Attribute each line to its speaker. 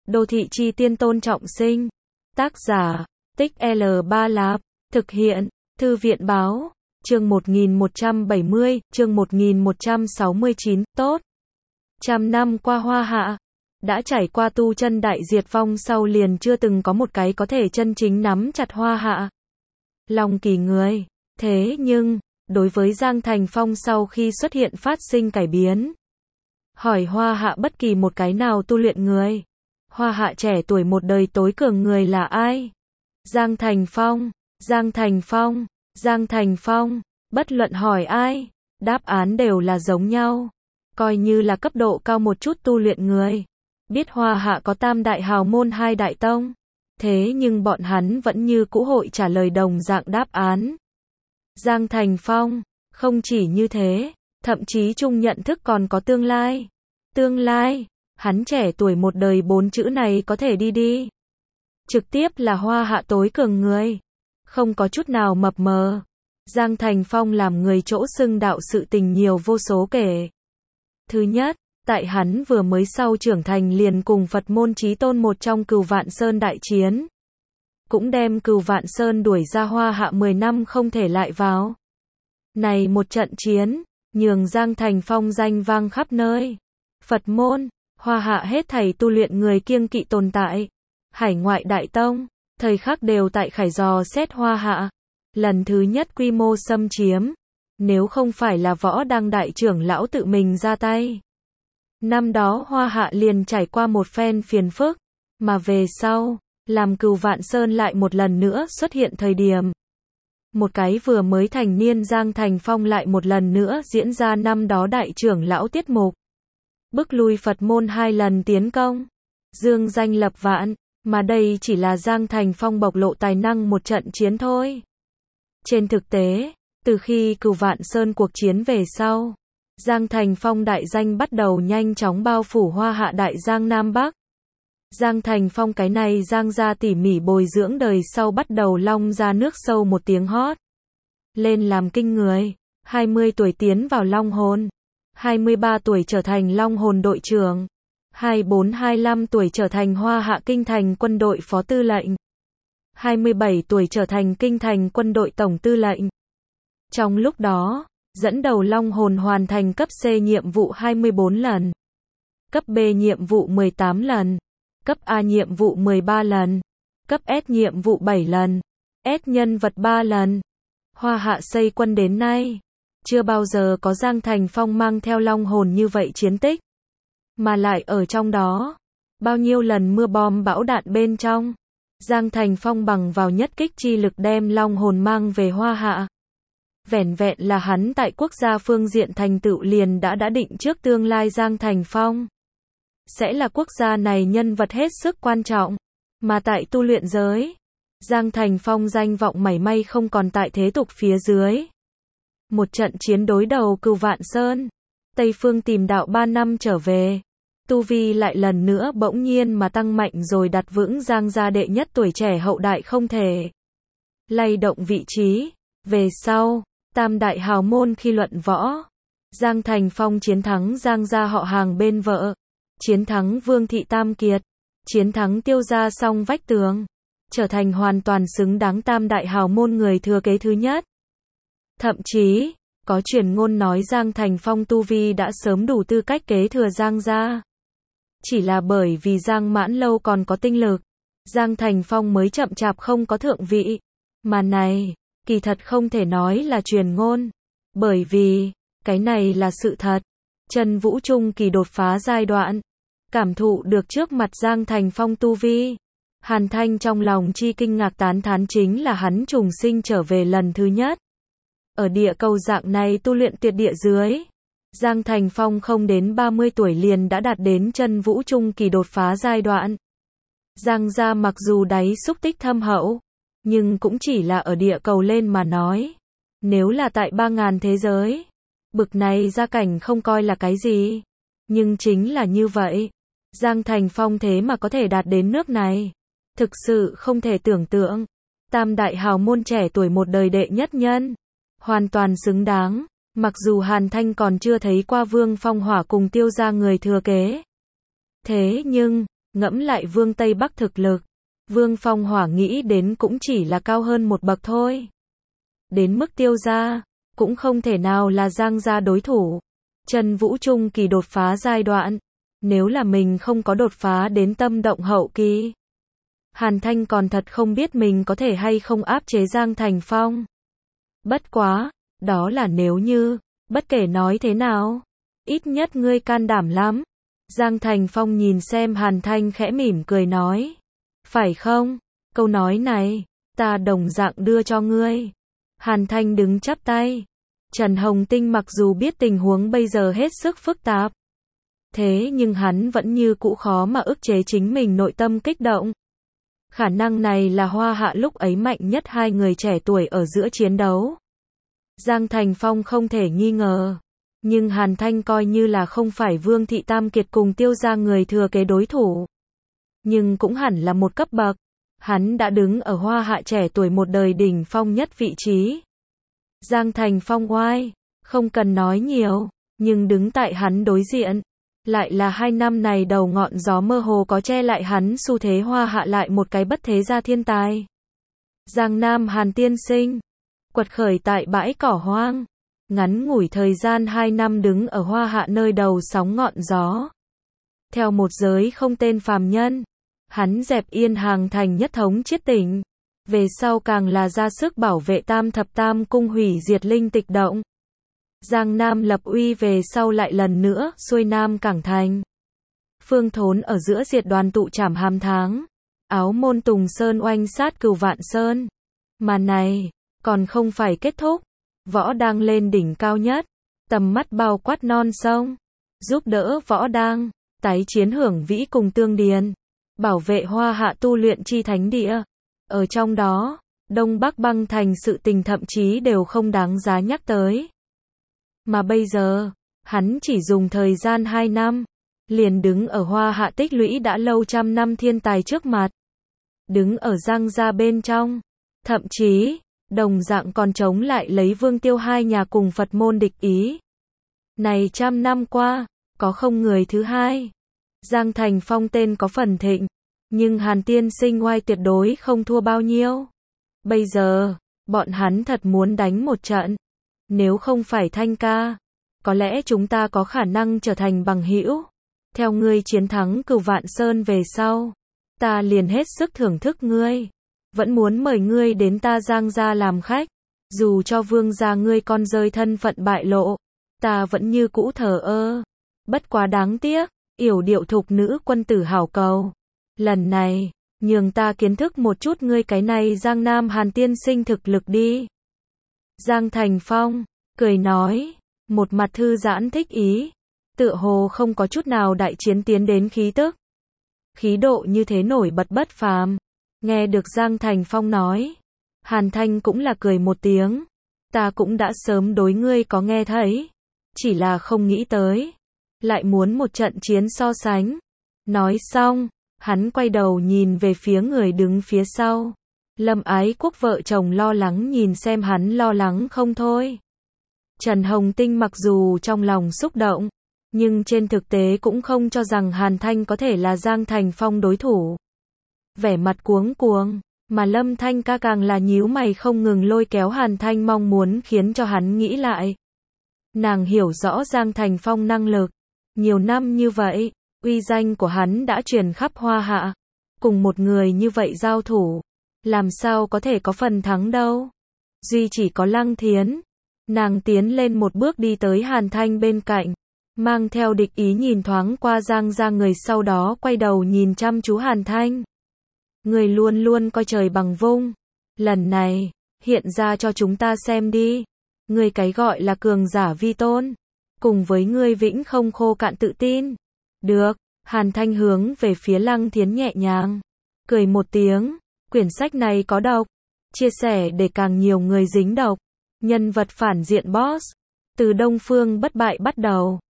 Speaker 1: Đô thị chi tiên Tôn Trọng Sinh. Tác giả, Tích L3 Lạp. Thực hiện, Thư viện báo. Chương 1170, chương 1169, tốt. Trăm năm qua Hoa Hạ, đã trải qua tu chân đại diệt vong sau liền chưa từng có một cái có thể chân chính nắm chặt Hoa Hạ. Long kỳ người. Thế nhưng, đối với Giang Thành Phong sau khi xuất hiện phát sinh cải biến. Hỏi Hoa Hạ bất kỳ một cái nào tu luyện người. Hoa Hạ trẻ tuổi một đời tối cường người là ai? Giang Thành Phong, Giang Thành Phong, Giang Thành Phong, bất luận hỏi ai, đáp án đều là giống nhau. Coi như là cấp độ cao một chút tu luyện người. Biết Hoa Hạ có tam đại hào môn hai đại tông. Thế nhưng bọn hắn vẫn như cũ hội trả lời đồng dạng đáp án. Giang Thành Phong, không chỉ như thế, thậm chí chung nhận thức còn có tương lai. Tương lai, hắn trẻ tuổi một đời 4 chữ này có thể đi. Trực tiếp là Hoa Hạ tối cường người. Không có chút nào mập mờ. Giang Thành Phong làm người chỗ xưng đạo sự tình nhiều vô số kể. Thứ nhất, tại hắn vừa mới sau trưởng thành liền cùng Phật môn chí tôn một trong Cửu Vạn Sơn đại chiến. Cũng đem Cửu Vạn Sơn đuổi ra Hoa Hạ 10 năm không thể lại vào. Này một trận chiến, nhường Giang Thành Phong danh vang khắp nơi. Phật môn, Hoa Hạ hết thảy tu luyện người kiêng kỵ tồn tại. Hải ngoại đại tông, thời khắc đều tại khải dò xét Hoa Hạ. Lần thứ nhất quy mô xâm chiếm. Nếu không phải là Võ Đăng đại trưởng lão tự mình ra tay. Năm đó Hoa Hạ liền trải qua một phen phiền phức. Mà về sau, làm Cửu Vạn Sơn lại một lần nữa xuất hiện thời điểm. Một cái vừa mới thành niên Giang Thành Phong lại một lần nữa diễn ra năm đó đại trưởng lão tiết mục. Bức lui Phật môn 2 lần tiến công. Dương danh lập vạn, mà đây chỉ là Giang Thành Phong bộc lộ tài năng một trận chiến thôi. Trên thực tế, từ khi Cửu Vạn Sơn cuộc chiến về sau, Giang Thành Phong đại danh bắt đầu nhanh chóng bao phủ Hoa Hạ đại Giang Nam Bắc. Giang Thành Phong cái này Giang gia tỉ mỉ bồi dưỡng đời sau bắt đầu long ra nước sâu một tiếng hót. Lên làm kinh người, 20 tuổi tiến vào Long Hồn, 23 tuổi trở thành Long Hồn đội trưởng, 24-25 tuổi trở thành Hoa Hạ Kinh Thành quân đội phó tư lệnh, 27 tuổi trở thành Kinh Thành quân đội tổng tư lệnh. Trong lúc đó, dẫn đầu Long Hồn hoàn thành cấp C nhiệm vụ 24 lần, cấp B nhiệm vụ 18 lần, cấp A nhiệm vụ 13 lần, cấp S nhiệm vụ 7 lần, S nhân vật 3 lần. Hoa Hạ xây quân đến nay, chưa bao giờ có Giang Thành Phong mang theo Long Hồn như vậy chiến tích. Mà lại ở trong đó, bao nhiêu lần mưa bom bão đạn bên trong, Giang Thành Phong bằng vào nhất kích chi lực đem Long Hồn mang về Hoa Hạ. Vẻn vẹn là hắn tại quốc gia phương diện thành tựu liền đã định trước tương lai Giang Thành Phong sẽ là quốc gia này nhân vật hết sức quan trọng. Mà tại tu luyện giới, Giang Thành Phong danh vọng mảy may không còn tại thế tục phía dưới. Một trận chiến đối đầu Cửu Vạn Sơn, Tây Phương tìm đạo 3 năm trở về, tu vi lại lần nữa bỗng nhiên mà tăng mạnh rồi đặt vững Giang gia đệ nhất tuổi trẻ hậu đại không thể lay động vị trí. Về sau, tam đại hào môn khi luận võ, Giang Thành Phong chiến thắng Giang gia họ hàng bên vợ, chiến thắng Vương thị Tam Kiệt, chiến thắng Tiêu gia song vách tường, trở thành hoàn toàn xứng đáng tam đại hào môn người thừa kế thứ nhất. Thậm chí, có truyền ngôn nói Giang Thành Phong tu vi đã sớm đủ tư cách kế thừa Giang gia. Chỉ là bởi vì Giang Mãn Lâu còn có tinh lực, Giang Thành Phong mới chậm chạp không có thượng vị. Mà này, kỳ thật không thể nói là truyền ngôn, bởi vì, cái này là sự thật. Trần Vũ trung kỳ đột phá giai đoạn, cảm thụ được trước mặt Giang Thành Phong tu vi. Hàn Thanh trong lòng chi kinh ngạc tán thán chính là hắn trùng sinh trở về lần thứ nhất. Ở địa cầu dạng này tu luyện tuyệt địa dưới, Giang Thành Phong không đến 30 tuổi liền đã đạt đến Chân Vũ trung kỳ đột phá giai đoạn. Giang gia mặc dù đáy xúc tích thâm hậu, nhưng cũng chỉ là ở địa cầu lên mà nói. Nếu là tại 3.000 thế giới, bực này gia cảnh không coi là cái gì. Nhưng chính là như vậy, Giang Thành Phong thế mà có thể đạt đến nước này. Thực sự không thể tưởng tượng. Tam đại hào môn trẻ tuổi một đời đệ nhất nhân, hoàn toàn xứng đáng. Mặc dù Hàn Thanh còn chưa thấy qua Vương Phong Hỏa cùng Tiêu gia người thừa kế. Thế nhưng, Ngẫm lại Vương Tây Bắc thực lực, Vương Phong Hỏa nghĩ đến cũng chỉ là cao hơn một bậc thôi. Đến mức Tiêu gia, cũng không thể nào là Giang gia đối thủ. Trần Vũ trung kỳ đột phá giai đoạn, nếu là mình không có đột phá đến tâm động hậu kỳ, Hàn Thanh còn thật không biết mình có thể hay không áp chế Giang Thành Phong. Bất quá, đó là nếu như, bất kể nói thế nào, ít nhất ngươi can đảm lắm. Giang Thành Phong nhìn xem Hàn Thanh khẽ mỉm cười nói. Phải không? Câu nói này, ta đồng dạng đưa cho ngươi. Hàn Thanh đứng chắp tay. Trần Hồng Tinh mặc dù biết tình huống bây giờ hết sức phức tạp, thế nhưng hắn vẫn như cũ khó mà ức chế chính mình nội tâm kích động. Khả năng này là Hoa Hạ lúc ấy mạnh nhất hai người trẻ tuổi ở giữa chiến đấu. Giang Thành Phong không thể nghi ngờ. Nhưng Hàn Thanh coi như là không phải Vương Thị Tam Kiệt cùng Tiêu gia người thừa kế đối thủ. Nhưng cũng hẳn là một cấp bậc. Hắn đã đứng ở Hoa Hạ trẻ tuổi một đời đỉnh phong nhất vị trí. Giang Thành Phong oai, không cần nói nhiều, nhưng đứng tại hắn đối diện, lại là 2 năm này đầu ngọn gió mơ hồ có che lại hắn xu thế Hoa Hạ lại một cái bất thế gia thiên tài. Giang Nam Hàn tiên sinh, quật khởi tại bãi cỏ hoang, ngắn ngủi thời gian 2 năm đứng ở Hoa Hạ nơi đầu sóng ngọn gió. Theo một giới không tên phàm nhân, hắn dẹp yên Hàng Thành nhất thống chiết tỉnh. Về sau càng là ra sức bảo vệ Tam Thập Tam Cung hủy diệt linh tịch động. Giang Nam lập uy về sau lại lần nữa xuôi Nam Cảng Thành. Phương Thốn ở giữa diệt đoàn tụ trảm Hàm Tháng. Áo môn Tùng Sơn oanh sát Cửu Vạn Sơn. Mà này, còn không phải kết thúc. Võ đang lên đỉnh cao nhất. Tầm mắt bao quát non sông. Giúp đỡ Võ đang, tái chiến hưởng vĩ cùng Tương Điền. Bảo vệ Hoa Hạ tu luyện chi thánh địa. Ở trong đó, Đông Bắc băng thành sự tình thậm chí đều không đáng giá nhắc tới. Mà bây giờ, hắn chỉ dùng thời gian 2 năm, liền đứng ở Hoa Hạ tích lũy đã lâu trăm năm thiên tài trước mặt. Đứng ở Giang gia bên trong, thậm chí, đồng dạng còn chống lại lấy Vương Tiêu hai nhà cùng Phật môn địch ý. Này trăm năm qua, có không người thứ hai. Giang Thành Phong tên có phần thịnh. Nhưng Hàn tiên sinh oai tuyệt đối không thua bao nhiêu. Bây giờ, bọn hắn thật muốn đánh một trận. Nếu không phải Thanh ca, có lẽ chúng ta có khả năng trở thành bằng hữu. Theo ngươi chiến thắng Cửu Vạn Sơn về sau, ta liền hết sức thưởng thức ngươi. Vẫn muốn mời ngươi đến ta Giang gia làm khách. Dù cho Vương gia ngươi con rơi thân phận bại lộ, ta vẫn như cũ thờ ơ. Bất quá đáng tiếc, yểu điệu thục nữ quân tử hảo cầu. Lần này, nhường ta kiến thức một chút ngươi cái này Giang Nam Hàn tiên sinh thực lực đi. Giang Thành Phong, cười nói, một mặt thư giãn thích ý, tựa hồ không có chút nào đại chiến tiến đến khí tức. Khí độ như thế nổi bật bất phàm. Nghe được Giang Thành Phong nói, Hàn Thanh cũng là cười một tiếng. Ta cũng đã sớm đối ngươi có nghe thấy, chỉ là không nghĩ tới, lại muốn một trận chiến so sánh. Nói xong, hắn quay đầu nhìn về phía người đứng phía sau. Lâm Ái Quốc vợ chồng lo lắng nhìn xem hắn lo lắng không thôi. Trần Hồng Tinh mặc dù trong lòng xúc động, nhưng trên thực tế cũng không cho rằng Hàn Thanh có thể là Giang Thành Phong đối thủ. Vẻ mặt cuống cuồng, mà Lâm Thanh ca càng là nhíu mày không ngừng lôi kéo Hàn Thanh mong muốn khiến cho hắn nghĩ lại. Nàng hiểu rõ Giang Thành Phong năng lực. Nhiều năm như vậy, uy danh của hắn đã truyền khắp Hoa Hạ. Cùng một người như vậy giao thủ, làm sao có thể có phần thắng đâu. Duy chỉ có Lăng Thiến. Nàng tiến lên một bước đi tới Hàn Thanh bên cạnh, mang theo địch ý nhìn thoáng qua Giang gia người, sau đó quay đầu nhìn chăm chú Hàn Thanh. Người luôn luôn coi trời bằng vung. Lần này, hiện ra cho chúng ta xem đi. Người cái gọi là cường giả vi tôn, cùng với ngươi vĩnh không khô cạn tự tin. Được, Hàn Thanh hướng về phía Lăng Thiến nhẹ nhàng cười một tiếng. Quyển sách này có độc, chia sẻ để càng nhiều người dính độc. Nhân vật phản diện boss, từ Đông Phương Bất Bại bắt đầu.